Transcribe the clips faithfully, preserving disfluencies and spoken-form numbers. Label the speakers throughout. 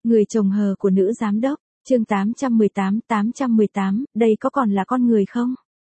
Speaker 1: Người chồng hờ của nữ giám đốc, chương tám trăm mười tám, tám trăm mười tám, đây có còn là con người không?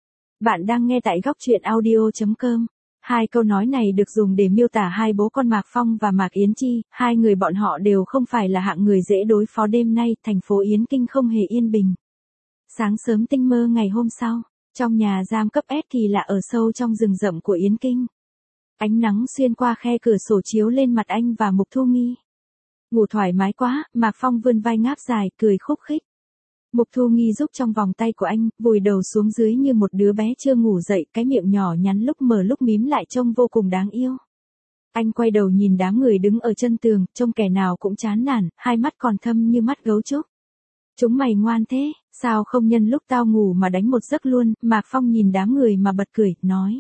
Speaker 1: Bạn đang nghe tại góc truyện audio chấm com. Hai câu nói này được dùng để miêu tả hai bố con Mạc Phong và Mạc Yến Chi, hai người bọn họ đều không phải là hạng người dễ đối phó. Đêm nay, thành phố Yến Kinh không hề yên bình. Sáng sớm tinh mơ ngày hôm sau, trong nhà giam cấp S kỳ lạ ở sâu trong rừng rậm của Yến Kinh. Ánh nắng xuyên qua khe cửa sổ chiếu lên mặt anh và Mục Thu Nghi. Ngủ thoải mái quá, Mạc Phong vươn vai ngáp dài, cười khúc khích. Mục Thu Nghi giúp trong vòng tay của anh, vùi đầu xuống dưới như một đứa bé chưa ngủ dậy, cái miệng nhỏ nhắn lúc mở lúc mím lại trông vô cùng đáng yêu. Anh quay đầu nhìn đám người đứng ở chân tường, trông kẻ nào cũng chán nản, hai mắt còn thâm như mắt gấu trúc. Chúng mày ngoan thế, sao không nhân lúc tao ngủ mà đánh một giấc luôn? Mạc Phong nhìn đám người mà bật cười, nói.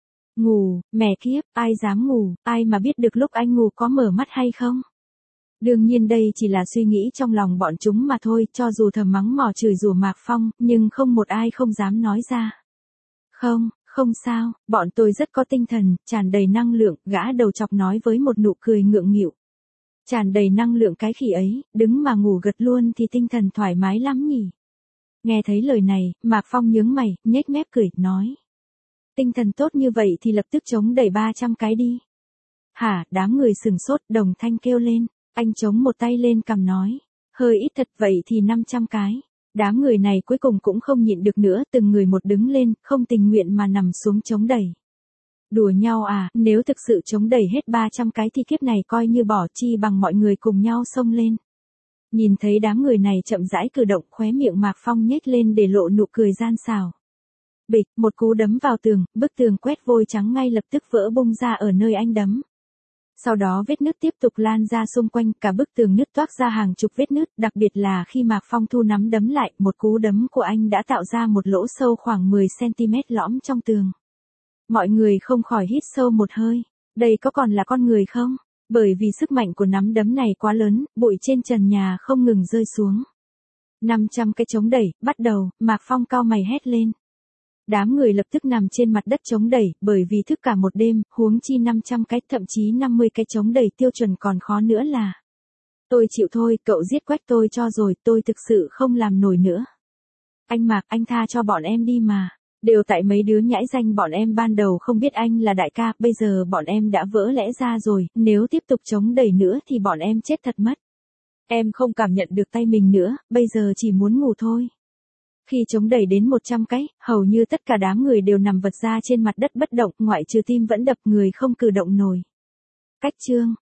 Speaker 1: Ngủ, mẹ kiếp, ai dám ngủ, ai mà biết được lúc anh ngủ có mở mắt hay không? Đương nhiên đây chỉ là suy nghĩ trong lòng bọn chúng mà thôi, cho dù thầm mắng mỏ chửi rủa Mạc Phong, nhưng không một ai không dám nói ra. Không, không sao, bọn tôi rất có tinh thần, tràn đầy năng lượng, gã đầu chọc nói với một nụ cười ngượng nghịu. Tràn đầy năng lượng cái khỉ ấy, đứng mà ngủ gật luôn thì tinh thần thoải mái lắm nhỉ. Nghe thấy lời này, Mạc Phong nhướng mày, nhếch mép cười, nói. Tinh thần tốt như vậy thì lập tức chống đẩy ba trăm cái đi. Hả, đám người sừng sốt, đồng thanh kêu lên. Anh chống một tay lên cằm nói, hơi ít thật, vậy thì năm trăm cái. Đám người này cuối cùng cũng không nhịn được nữa, từng người một đứng lên, không tình nguyện mà nằm xuống chống đẩy. Đùa nhau à, nếu thực sự chống đẩy hết ba trăm cái thì kiếp này coi như bỏ, chi bằng mọi người cùng nhau xông lên. Nhìn thấy đám người này chậm rãi cử động, khóe miệng Mạc Phong nhếch lên để lộ nụ cười gian xảo. Bịch, một cú đấm vào tường, bức tường quét vôi trắng ngay lập tức vỡ bung ra ở nơi anh đấm. Sau đó vết nứt tiếp tục lan ra xung quanh, cả bức tường nứt toác ra hàng chục vết nứt, đặc biệt là khi Mạc Phong thu nắm đấm lại, một cú đấm của anh đã tạo ra một lỗ sâu khoảng mười xăng-ti-mét lõm trong tường. Mọi người không khỏi hít sâu một hơi, đây có còn là con người không? Bởi vì sức mạnh của nắm đấm này quá lớn, bụi trên trần nhà không ngừng rơi xuống. năm trăm cái chống đẩy, bắt đầu, Mạc Phong cau mày hét lên. Đám người lập tức nằm trên mặt đất chống đẩy, bởi vì thức cả một đêm, huống chi năm trăm cái, thậm chí năm mươi cái chống đẩy tiêu chuẩn còn khó nữa là. Tôi chịu thôi, cậu giết quách tôi cho rồi, tôi thực sự không làm nổi nữa. Anh Mạc, anh tha cho bọn em đi mà. Đều tại mấy đứa nhãi danh bọn em ban đầu không biết anh là đại ca, bây giờ bọn em đã vỡ lẽ ra rồi, nếu tiếp tục chống đẩy nữa thì bọn em chết thật mất. Em không cảm nhận được tay mình nữa, bây giờ chỉ muốn ngủ thôi. Khi chống đẩy đến một trăm cái, hầu như tất cả đám người đều nằm vật ra trên mặt đất bất động, ngoại trừ tim vẫn đập, người không cử động nổi. Cách chương,